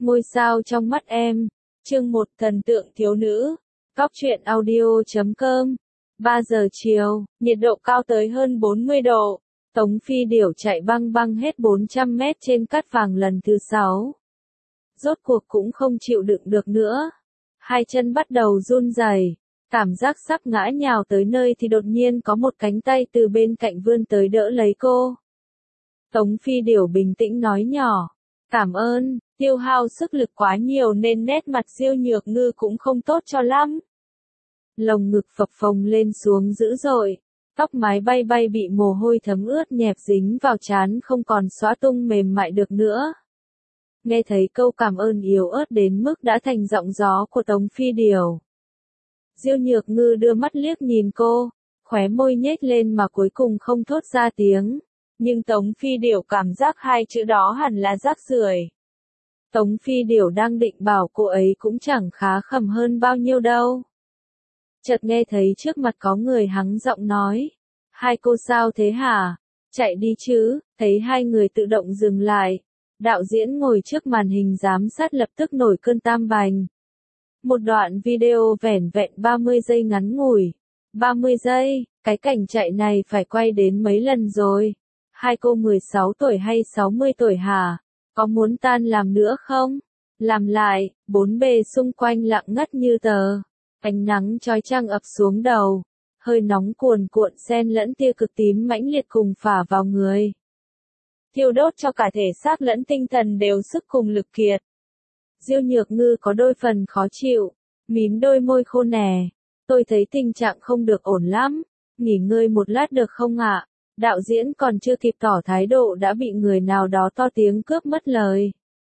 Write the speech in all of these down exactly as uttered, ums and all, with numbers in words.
Ngôi sao trong mắt em. Chương một Thần tượng thiếu nữ. Góc truyện audio chấm com. ba giờ chiều, nhiệt độ cao tới hơn bốn mươi độ. Tống Phi Điểu chạy băng băng hết bốn trăm mét trên cát vàng lần thứ sáu. Rốt cuộc cũng không chịu đựng được nữa. Hai chân bắt đầu run rẩy, cảm giác sắp ngã nhào tới nơi thì đột nhiên có một cánh tay từ bên cạnh vươn tới đỡ lấy cô. Tống Phi Điểu bình tĩnh nói nhỏ, cảm ơn, tiêu hao sức lực quá nhiều nên nét mặt Diêu Nhược Ngư cũng không tốt cho lắm. Lồng ngực phập phồng lên xuống dữ dội, tóc mái bay bay bị mồ hôi thấm ướt nhẹp dính vào trán không còn xóa tung mềm mại được nữa. Nghe thấy câu cảm ơn yếu ớt đến mức đã thành giọng gió của Tống Phi Điểu. Diêu Nhược Ngư đưa mắt liếc nhìn cô, khóe môi nhếch lên mà cuối cùng không thốt ra tiếng. Nhưng Tống Phi Điểu cảm giác hai chữ đó hẳn là rác rưởi. Tống Phi Điểu đang định bảo cô ấy cũng chẳng khá khẩm hơn bao nhiêu đâu. Chợt nghe thấy trước mặt có người hắng giọng nói. Hai cô sao thế hả? Chạy đi chứ, thấy hai người tự động dừng lại. Đạo diễn ngồi trước màn hình giám sát lập tức nổi cơn tam bành. Một đoạn video vẻn vẹn ba mươi giây ngắn ngủi. ba mươi giây, cái cảnh chạy này phải quay đến mấy lần rồi. Hai cô mười sáu tuổi hay sáu mươi tuổi hả? Có muốn tan làm nữa không? Làm lại, bốn bề xung quanh lặng ngắt như tờ. Ánh nắng chói chang ập xuống đầu. Hơi nóng cuồn cuộn xen lẫn tia cực tím mãnh liệt cùng phả vào người. Thiêu đốt cho cả thể xác lẫn tinh thần đều sức cùng lực kiệt. Diêu Nhược Ngư có đôi phần khó chịu, mím đôi môi khô nè. Tôi thấy tình trạng không được ổn lắm, nghỉ ngơi một lát được không ạ? Đạo diễn còn chưa kịp tỏ thái độ đã bị người nào đó to tiếng cướp mất lời.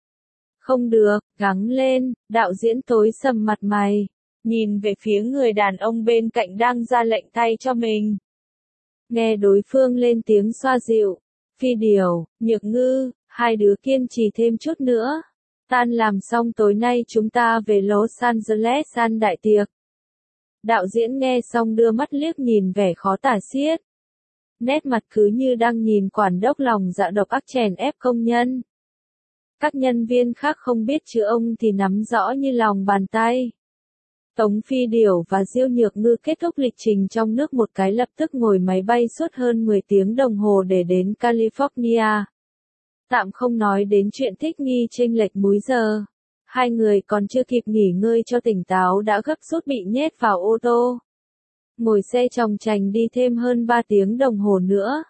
Không được, gắng lên, đạo diễn tối sầm mặt mày, nhìn về phía người đàn ông bên cạnh đang ra lệnh thay cho mình. Nghe đối phương lên tiếng xoa dịu, Phi Điểu, Nhược Ngư, hai đứa kiên trì thêm chút nữa. Tan làm xong tối nay chúng ta về Los Angeles ăn đại tiệc. Đạo diễn nghe xong đưa mắt liếc nhìn vẻ khó tả xiết. Nét mặt cứ như đang nhìn quản đốc lòng dạ độc ác chèn ép công nhân. Các nhân viên khác không biết chứ ông thì nắm rõ như lòng bàn tay. Tống Phi Điểu và Diêu Nhược Ngư kết thúc lịch trình trong nước một cái lập tức ngồi máy bay suốt hơn mười tiếng đồng hồ để đến California. Tạm không nói đến chuyện thích nghi chênh lệch múi giờ. Hai người còn chưa kịp nghỉ ngơi cho tỉnh táo đã gấp rút bị nhét vào ô tô. Ngồi xe chòng chành đi thêm hơn ba tiếng đồng hồ nữa.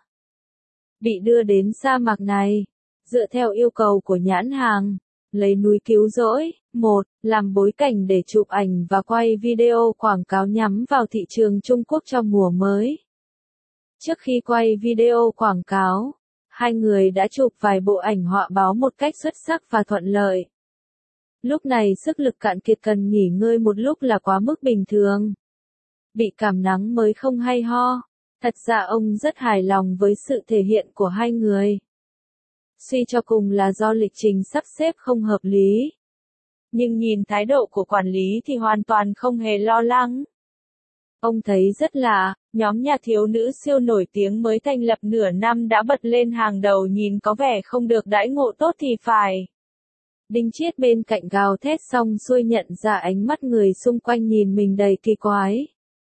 Bị đưa đến sa mạc này, dựa theo yêu cầu của nhãn hàng, lấy núi cứu rỗi, một, làm bối cảnh để chụp ảnh và quay video quảng cáo nhắm vào thị trường Trung Quốc trong mùa mới. Trước khi quay video quảng cáo, hai người đã chụp vài bộ ảnh họa báo một cách xuất sắc và thuận lợi. Lúc này sức lực cạn kiệt cần nghỉ ngơi một lúc là quá mức bình thường. Bị cảm nắng mới không hay ho. Thật ra ông rất hài lòng với sự thể hiện của hai người. Suy cho cùng là do lịch trình sắp xếp không hợp lý. Nhưng nhìn thái độ của quản lý thì hoàn toàn không hề lo lắng. Ông thấy rất lạ, nhóm nhà thiếu nữ siêu nổi tiếng mới thành lập nửa năm đã bật lên hàng đầu nhìn có vẻ không được đãi ngộ tốt thì phải. Đinh Chiết bên cạnh gào thét xong xuôi nhận ra ánh mắt người xung quanh nhìn mình đầy kỳ quái.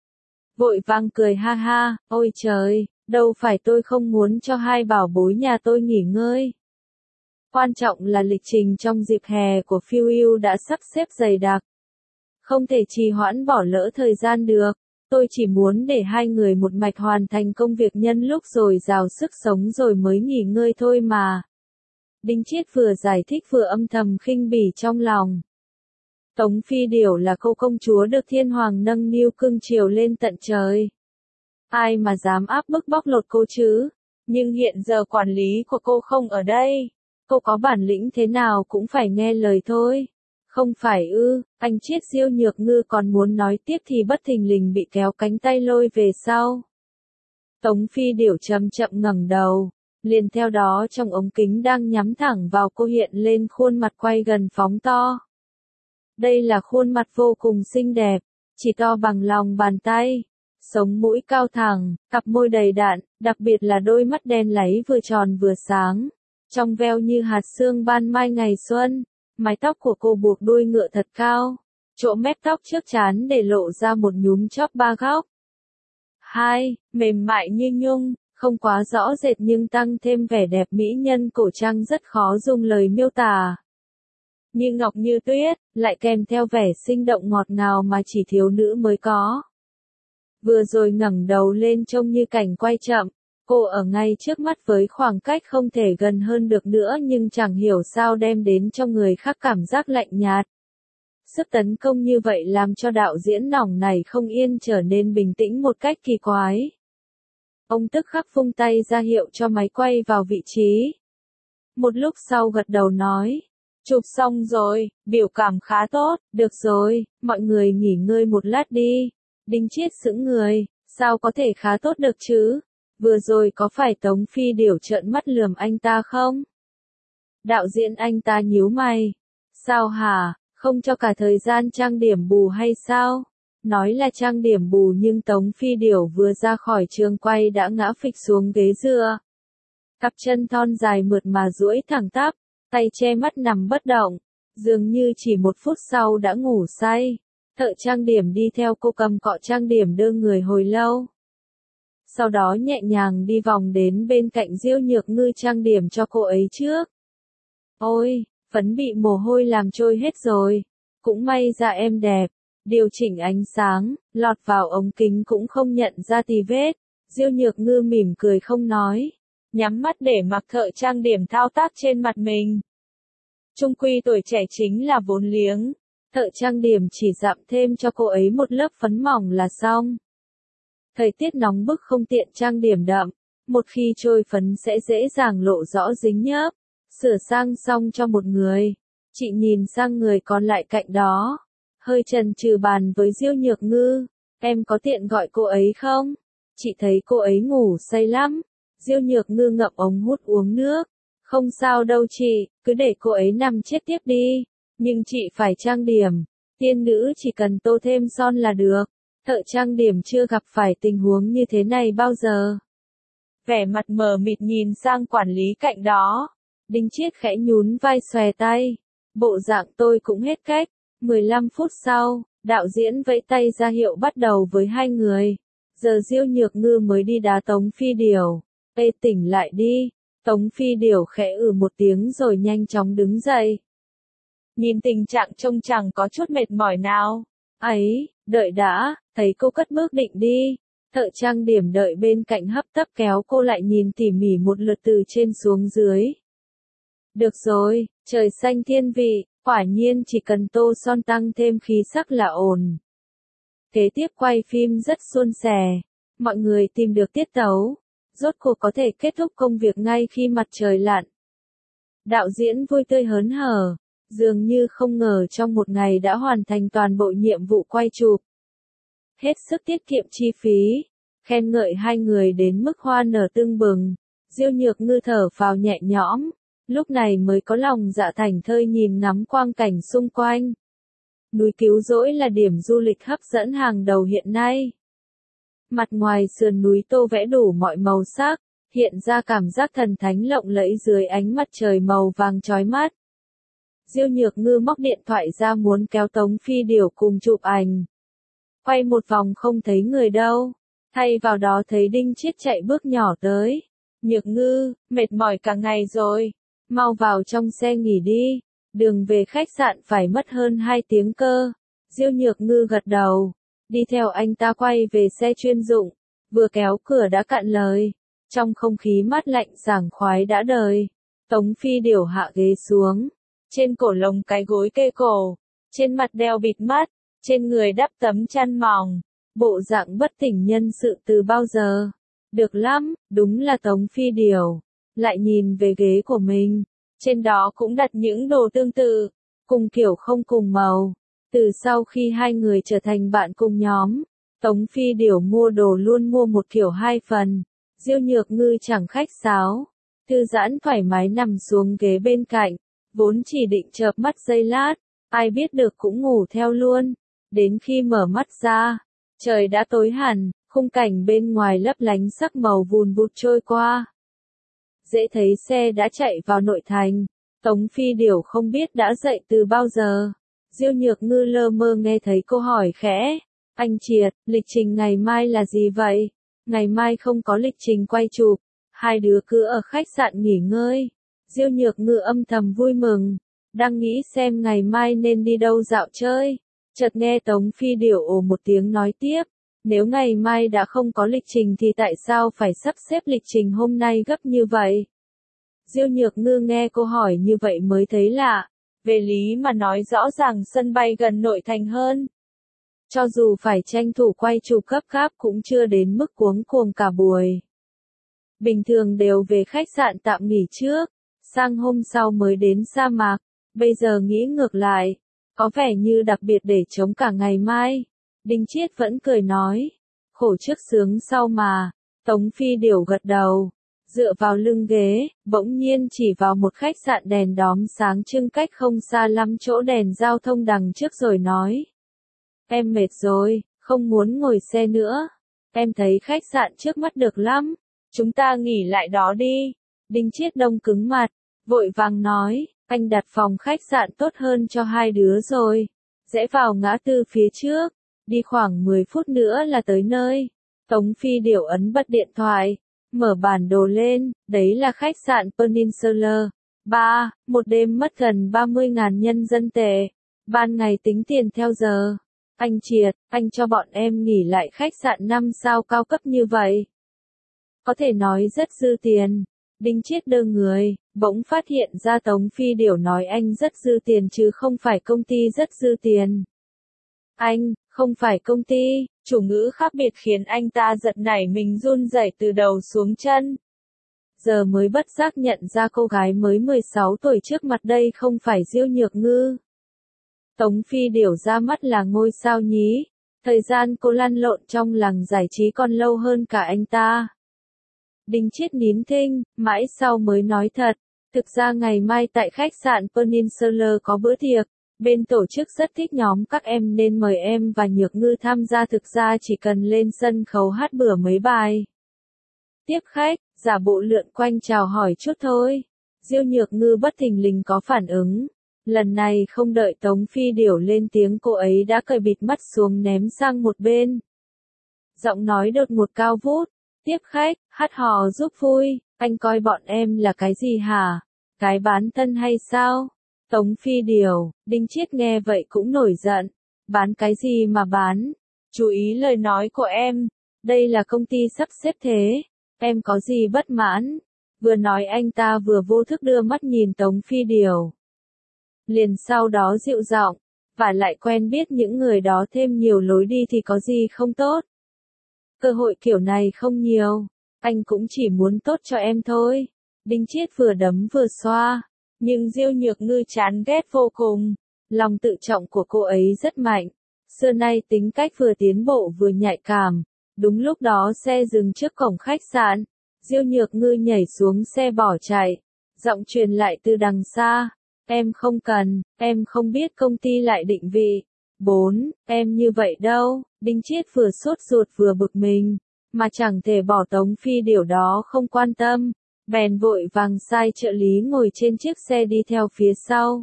Vội vang cười ha ha, ôi trời, đâu phải tôi không muốn cho hai bảo bối nhà tôi nghỉ ngơi. Quan trọng là lịch trình trong dịp hè của phiêu lưu đã sắp xếp dày đặc. Không thể trì hoãn bỏ lỡ thời gian được, tôi chỉ muốn để hai người một mạch hoàn thành công việc nhân lúc rồi rào sức sống rồi mới nghỉ ngơi thôi mà. Đinh Chiết vừa giải thích vừa âm thầm khinh bỉ trong lòng. Tống Phi Điểu là cô công chúa được thiên hoàng nâng niu cưng chiều lên tận trời. Ai mà dám áp bức bóc lột cô chứ? Nhưng hiện giờ quản lý của cô không ở đây. Cô có bản lĩnh thế nào cũng phải nghe lời thôi. Không phải ư, anh Chiết. Diêu Nhược Ngư còn muốn nói tiếp thì bất thình lình bị kéo cánh tay lôi về sau. Tống Phi Điểu chậm chậm ngẩng đầu. Liền theo đó trong ống kính đang nhắm thẳng vào cô hiện lên khuôn mặt quay gần phóng to. Đây là khuôn mặt vô cùng xinh đẹp, chỉ to bằng lòng bàn tay, sống mũi cao thẳng, cặp môi đầy đặn, đặc biệt là đôi mắt đen láy vừa tròn vừa sáng, trong veo như hạt sương ban mai ngày xuân, Mái tóc của cô buộc đuôi ngựa thật cao, chỗ mép tóc trước trán để lộ ra một nhúm chóp ba góc. Hai, mềm mại như nhung, không quá rõ rệt nhưng tăng thêm vẻ đẹp mỹ nhân cổ trang rất khó dùng lời miêu tả. Như ngọc như tuyết, lại kèm theo vẻ sinh động ngọt ngào mà chỉ thiếu nữ mới có. Vừa rồi ngẩng đầu lên trông như cảnh quay chậm, cô ở ngay trước mắt với khoảng cách không thể gần hơn được nữa nhưng chẳng hiểu sao đem đến cho người khác cảm giác lạnh nhạt. Sức tấn công như vậy làm cho đạo diễn nòng này không yên trở nên bình tĩnh một cách kỳ quái. Ông tức khắc vung tay ra hiệu cho máy quay vào vị trí. Một lúc sau gật đầu nói, chụp xong rồi, biểu cảm khá tốt, được rồi, mọi người nghỉ ngơi một lát đi. Đinh Chiết sững người, sao có thể khá tốt được chứ? Vừa rồi có phải Tống Phi Điểu trợn mắt lườm anh ta không? Đạo diễn anh ta nhíu mày. Sao hả, không cho cả thời gian trang điểm bù hay sao? Nói là trang điểm bù nhưng Tống Phi Điểu vừa ra khỏi trường quay đã ngã phịch xuống ghế dựa. Cặp chân thon dài mượt mà duỗi thẳng tắp, tay che mắt nằm bất động, dường như chỉ một phút sau đã ngủ say. Thợ trang điểm đi theo cô cầm cọ trang điểm đơ người hồi lâu. Sau đó nhẹ nhàng đi vòng đến bên cạnh Diêu Nhược Ngư trang điểm cho cô ấy trước. Ôi, phấn bị mồ hôi làm trôi hết rồi. Cũng may ra em đẹp. Điều chỉnh ánh sáng, lọt vào ống kính cũng không nhận ra tì vết. Diêu Nhược Ngư mỉm cười không nói. Nhắm mắt để mặc thợ trang điểm thao tác trên mặt mình. Chung quy tuổi trẻ chính là vốn liếng. Thợ trang điểm chỉ dặm thêm cho cô ấy một lớp phấn mỏng là xong. Thời tiết nóng bức không tiện trang điểm đậm, một khi trôi phấn sẽ dễ dàng lộ rõ dính nhớp. Sửa sang xong cho một người, chị nhìn sang người còn lại cạnh đó, hơi chần chừ bàn với Diêu Nhược Ngư, em có tiện gọi cô ấy không? Chị thấy cô ấy ngủ say lắm. Diêu Nhược Ngư ngậm ống hút uống nước. Không sao đâu chị, cứ để cô ấy nằm chết tiếp đi. Nhưng chị phải trang điểm, tiên nữ chỉ cần tô thêm son là được. Thợ trang điểm chưa gặp phải tình huống như thế này bao giờ. Vẻ mặt mờ mịt nhìn sang quản lý cạnh đó. Đinh Chiết khẽ nhún vai xòe tay. Bộ dạng tôi cũng hết cách. mười lăm phút sau, đạo diễn vẫy tay ra hiệu bắt đầu với hai người. Giờ Diêu Nhược Ngư mới đi đá Tống Phi Điểu. Ê tỉnh lại đi. Tống Phi Điểu khẽ ừ một tiếng rồi nhanh chóng đứng dậy. Nhìn tình trạng trông chẳng có chút mệt mỏi nào. Ấy, đợi đã, thấy cô cất bước định đi. Thợ trang điểm đợi bên cạnh hấp tấp kéo cô lại nhìn tỉ mỉ một lượt từ trên xuống dưới. Được rồi, trời xanh thiên vị, quả nhiên chỉ cần tô son tăng thêm khí sắc là ổn. Kế tiếp quay phim rất suôn sẻ, mọi người tìm được tiết tấu, rốt cuộc có thể kết thúc công việc ngay khi mặt trời lặn. Đạo diễn vui tươi hớn hở, dường như không ngờ trong một ngày đã hoàn thành toàn bộ nhiệm vụ quay chụp. Hết sức tiết kiệm chi phí, khen ngợi hai người đến mức hoa nở tưng bừng. Diêu Nhược Ngư thở phào nhẹ nhõm, lúc này mới có lòng dạ thảnh thơi nhìn ngắm quang cảnh xung quanh. Núi Cứu Rỗi là điểm du lịch hấp dẫn hàng đầu hiện nay. Mặt ngoài sườn núi tô vẽ đủ mọi màu sắc, hiện ra cảm giác thần thánh lộng lẫy dưới ánh mặt trời màu vàng chói mắt. Diêu Nhược Ngư móc điện thoại ra muốn kéo Tống Phi Điểu cùng chụp ảnh. Quay một vòng không thấy người đâu, thay vào đó thấy Đinh Chiết chạy bước nhỏ tới. Nhược Ngư, mệt mỏi cả ngày rồi, mau vào trong xe nghỉ đi, đường về khách sạn phải mất hơn hai tiếng cơ. Diêu Nhược Ngư gật đầu, đi theo anh ta quay về xe chuyên dụng, vừa kéo cửa đã cạn lời. Trong không khí mát lạnh sảng khoái đã đời, Tống Phi Điểu hạ ghế xuống, trên cổ lồng cái gối kê cổ, trên mặt đeo bịt mắt, trên người đắp tấm chăn mỏng, bộ dạng bất tỉnh nhân sự từ bao giờ. Được lắm, đúng là Tống Phi Điểu. Lại nhìn về ghế của mình, trên đó cũng đặt những đồ tương tự, cùng kiểu không cùng màu. Từ sau khi hai người trở thành bạn cùng nhóm, Tống Phi Điểu mua đồ luôn mua một kiểu hai phần. Diêu Nhược Ngư chẳng khách sáo, thư giãn thoải mái nằm xuống ghế bên cạnh, vốn chỉ định chợp mắt giây lát, ai biết được cũng ngủ theo luôn. Đến khi mở mắt ra, trời đã tối hẳn, khung cảnh bên ngoài lấp lánh sắc màu vùn vụt trôi qua. Dễ thấy xe đã chạy vào nội thành, Tống Phi Điểu không biết đã dậy từ bao giờ. Diêu Nhược Ngư lơ mơ nghe thấy cô hỏi khẽ. Anh Triệt, lịch trình ngày mai là gì vậy? Ngày mai không có lịch trình quay chụp. Hai đứa cứ ở khách sạn nghỉ ngơi. Diêu Nhược Ngư âm thầm vui mừng. Đang nghĩ xem ngày mai nên đi đâu dạo chơi. Chợt nghe Tống Phi Điểu ồ một tiếng nói tiếp. Nếu ngày mai đã không có lịch trình thì tại sao phải sắp xếp lịch trình hôm nay gấp như vậy? Diêu Nhược Ngư nghe cô hỏi như vậy mới thấy lạ. Về lý mà nói rõ ràng sân bay gần nội thành hơn. Cho dù phải tranh thủ quay chụp gấp gáp cũng chưa đến mức cuống cuồng cả buổi. Bình thường đều về khách sạn tạm nghỉ trước, sang hôm sau mới đến sa mạc. Bây giờ nghĩ ngược lại, có vẻ như đặc biệt để chống cả ngày mai. Đinh Chiết vẫn cười nói, khổ trước sướng sau mà. Tống Phi Điểu gật đầu, dựa vào lưng ghế, bỗng nhiên chỉ vào một khách sạn đèn đóm sáng trưng cách không xa lắm chỗ đèn giao thông đằng trước rồi nói. Em mệt rồi, không muốn ngồi xe nữa. Em thấy khách sạn trước mắt được lắm. Chúng ta nghỉ lại đó đi. Đinh Chiết đông cứng mặt, vội vàng nói, anh đặt phòng khách sạn tốt hơn cho hai đứa rồi. Rẽ vào ngã tư phía trước, đi khoảng mười phút nữa là tới nơi. Tống Phi Điểu ấn bật điện thoại, mở bản đồ lên, đấy là khách sạn Peninsula. ba, một đêm mất gần ba mươi nghìn nhân dân tệ. Ban ngày tính tiền theo giờ. Anh Triệt, anh cho bọn em nghỉ lại khách sạn năm sao cao cấp như vậy. Có thể nói rất dư tiền. Đinh Chiết đơ người, bỗng phát hiện ra Tống Phi Điểu nói anh rất dư tiền chứ không phải công ty rất dư tiền. Anh, không phải công ty, chủ ngữ khác biệt khiến anh ta giật nảy mình run rẩy từ đầu xuống chân. Giờ mới bất giác nhận ra cô gái mới mười sáu tuổi trước mặt đây không phải Diêu Nhược Ngư. Tống Phi Điểu ra mắt là ngôi sao nhí, thời gian cô lăn lộn trong làng giải trí còn lâu hơn cả anh ta. Đinh Chiết nín thinh, mãi sau mới nói thật, thực ra ngày mai tại khách sạn Peninsula có bữa tiệc, bên tổ chức rất thích nhóm các em nên mời em và Nhược Ngư tham gia, thực ra chỉ cần lên sân khấu hát bừa mấy bài. Tiếp khách, giả bộ lượn quanh chào hỏi chút thôi. Diêu Nhược Ngư bất thình lình có phản ứng. Lần này không đợi Tống Phi Điểu lên tiếng cô ấy đã cởi bịt mắt xuống ném sang một bên. Giọng nói đột ngột cao vút. Tiếp khách, hát hò giúp vui, anh coi bọn em là cái gì hả? Cái bán thân hay sao? Tống Phi Điểu, Đinh Chiết nghe vậy cũng nổi giận. Bán cái gì mà bán? Chú ý lời nói của em. Đây là công ty sắp xếp thế. Em có gì bất mãn? Vừa nói anh ta vừa vô thức đưa mắt nhìn Tống Phi Điểu. Liền sau đó dịu giọng, và lại quen biết những người đó thêm nhiều lối đi thì có gì không tốt. Cơ hội kiểu này không nhiều, anh cũng chỉ muốn tốt cho em thôi. Đinh Chiết vừa đấm vừa xoa, nhưng Diêu Nhược Ngư chán ghét vô cùng. Lòng tự trọng của cô ấy rất mạnh, xưa nay tính cách vừa tiến bộ vừa nhạy cảm. Đúng lúc đó xe dừng trước cổng khách sạn, Diêu Nhược Ngư nhảy xuống xe bỏ chạy, giọng truyền lại từ đằng xa. Em không cần, em không biết công ty lại định vị. bốn, em như vậy đâu. Đinh Chiết vừa sốt ruột vừa bực mình, mà chẳng thể bỏ Tống Phi Điểu đó không quan tâm. Bèn vội vàng sai trợ lý ngồi trên chiếc xe đi theo phía sau.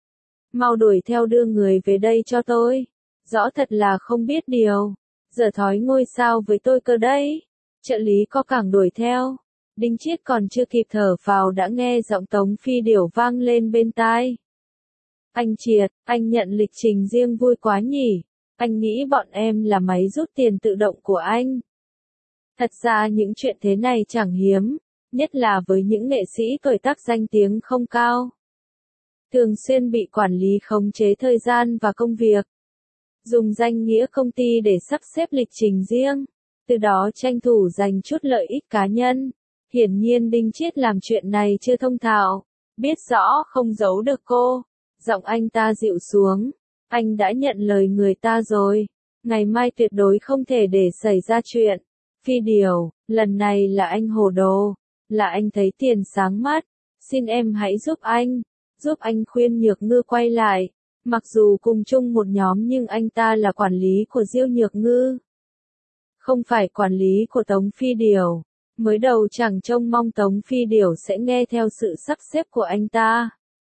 Mau đuổi theo đưa người về đây cho tôi. Rõ thật là không biết điều. Giờ thói ngôi sao với tôi cơ đấy. Trợ lý có cẳng đuổi theo. Đinh Chiết còn chưa kịp thở phào đã nghe giọng Tống Phi Điểu vang lên bên tai. Anh Triệt, anh nhận lịch trình riêng vui quá nhỉ. Anh nghĩ bọn em là máy rút tiền tự động của anh. Thật ra những chuyện thế này chẳng hiếm, nhất là với những nghệ sĩ tuổi tác danh tiếng không cao. Thường xuyên bị quản lý khống chế thời gian và công việc. Dùng danh nghĩa công ty để sắp xếp lịch trình riêng, từ đó tranh thủ giành chút lợi ích cá nhân. Hiển nhiên Đinh Chiết làm chuyện này chưa thông thạo, biết rõ không giấu được cô. Giọng anh ta dịu xuống, anh đã nhận lời người ta rồi, ngày mai tuyệt đối không thể để xảy ra chuyện. Phi Điểu, lần này là anh hồ đồ, là anh thấy tiền sáng mắt, xin em hãy giúp anh, giúp anh khuyên Nhược Ngư quay lại. Mặc dù cùng chung một nhóm nhưng anh ta là quản lý của Diêu Nhược Ngư, không phải quản lý của Tống Phi Điểu. Mới đầu chẳng trông mong Tống Phi Điểu sẽ nghe theo sự sắp xếp của anh ta.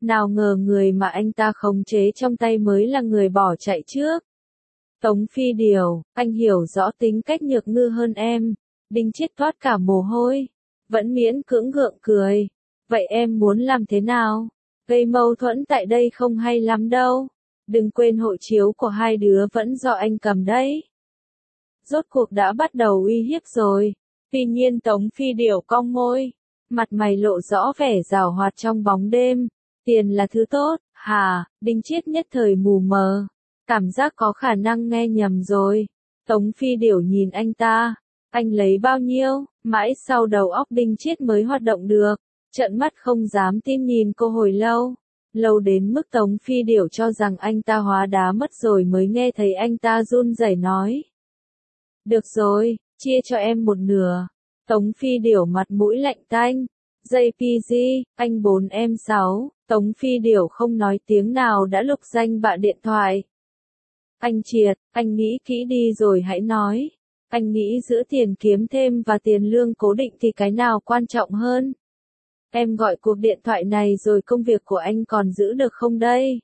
Nào ngờ người mà anh ta khống chế trong tay mới là người bỏ chạy trước. Tống Phi Điều, anh hiểu rõ tính cách nhược ngư hơn em. Đinh Chiết thoát cả mồ hôi, vẫn miễn cưỡng gượng cười. Vậy em muốn làm thế nào? Gây mâu thuẫn tại đây không hay lắm đâu. Đừng quên hộ chiếu của hai đứa vẫn do anh cầm đấy. Rốt cuộc đã bắt đầu uy hiếp rồi. Tuy nhiên Tống Phi Điều cong môi, mặt mày lộ rõ vẻ giảo hoạt trong bóng đêm. Tiền là thứ tốt, hả? Đinh Chiết nhất thời mù mờ, cảm giác có khả năng nghe nhầm rồi. Tống Phi Điều nhìn anh ta, anh lấy bao nhiêu? Mãi sau đầu óc Đinh Chiết mới hoạt động được, trợn mắt không dám tin nhìn cô hồi lâu. Lâu đến mức Tống Phi Điều cho rằng anh ta hóa đá mất rồi mới nghe thấy anh ta run rẩy nói. Được rồi, chia cho em một nửa. Tống Phi Điều mặt mũi lạnh tanh. gi pê giê, anh bốn em sáu. Tống Phi Điều không nói tiếng nào đã lục danh bạ điện thoại. Anh Triệt, anh nghĩ kỹ đi rồi hãy nói. Anh nghĩ giữa tiền kiếm thêm và tiền lương cố định thì cái nào quan trọng hơn? Em gọi cuộc điện thoại này rồi công việc của anh còn giữ được không đây?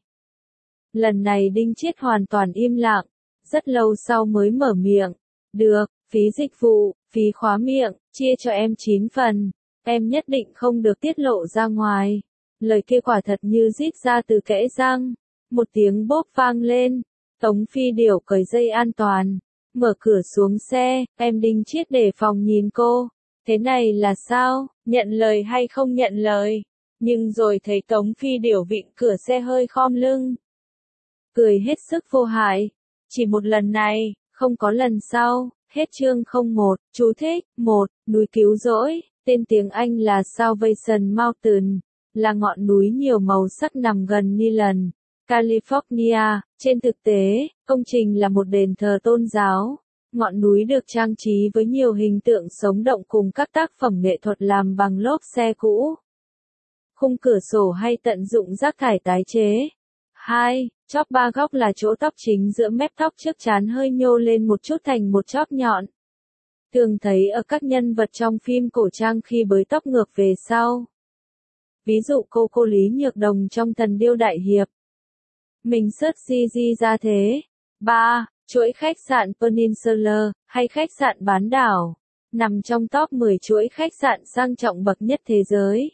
Lần này Đinh Chiết hoàn toàn im lặng, rất lâu sau mới mở miệng. Được, phí dịch vụ, phí khóa miệng, chia cho em chín phần. Em nhất định không được tiết lộ ra ngoài. Lời kia quả thật như rít ra từ kẽ răng. Một tiếng bốp vang lên. Tống Phi Điều cởi dây an toàn, mở cửa xuống xe. Em Đinh Chiết đề phòng nhìn cô. Thế này là sao? Nhận lời hay không nhận lời? Nhưng rồi thấy Tống Phi Điều vịn cửa xe hơi khom lưng, cười hết sức vô hại. Chỉ một lần này, không có lần sau. Hết chương không một. Chú thích. một. Núi cứu rỗi. Tên tiếng Anh là Salvation Mountain, là ngọn núi nhiều màu sắc nằm gần Niland, California. Trên thực tế, công trình là một đền thờ tôn giáo. Ngọn núi được trang trí với nhiều hình tượng sống động cùng các tác phẩm nghệ thuật làm bằng lốp xe cũ, khung cửa sổ hay tận dụng rác thải tái chế. hai. Chóp ba góc là chỗ tóc chính giữa mép tóc trước trán hơi nhô lên một chút thành một chóp nhọn. Thường thấy ở các nhân vật trong phim cổ trang khi bới tóc ngược về sau. Ví dụ cô cô Lý Nhược Đồng trong Thần Điêu Đại Hiệp. Mình search gi gi ra thế. ba. Chuỗi khách sạn Peninsula, hay khách sạn bán đảo, nằm trong top mười chuỗi khách sạn sang trọng bậc nhất thế giới.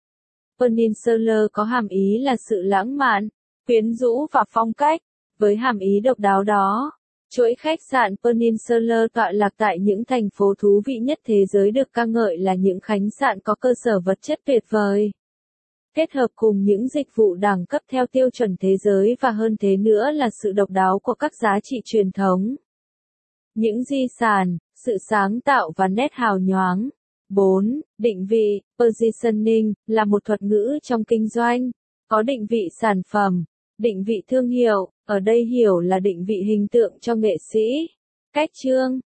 Peninsula có hàm ý là sự lãng mạn, quyến rũ và phong cách. Với hàm ý độc đáo đó, chuỗi khách sạn Peninsula tọa lạc tại những thành phố thú vị nhất thế giới được ca ngợi là những khách sạn có cơ sở vật chất tuyệt vời, kết hợp cùng những dịch vụ đẳng cấp theo tiêu chuẩn thế giới, và hơn thế nữa là sự độc đáo của các giá trị truyền thống, những di sản, sự sáng tạo và nét hào nhoáng. bốn. Định vị, positioning, là một thuật ngữ trong kinh doanh, có định vị sản phẩm, định vị thương hiệu, ở đây hiểu là định vị hình tượng cho nghệ sĩ. Cách chương,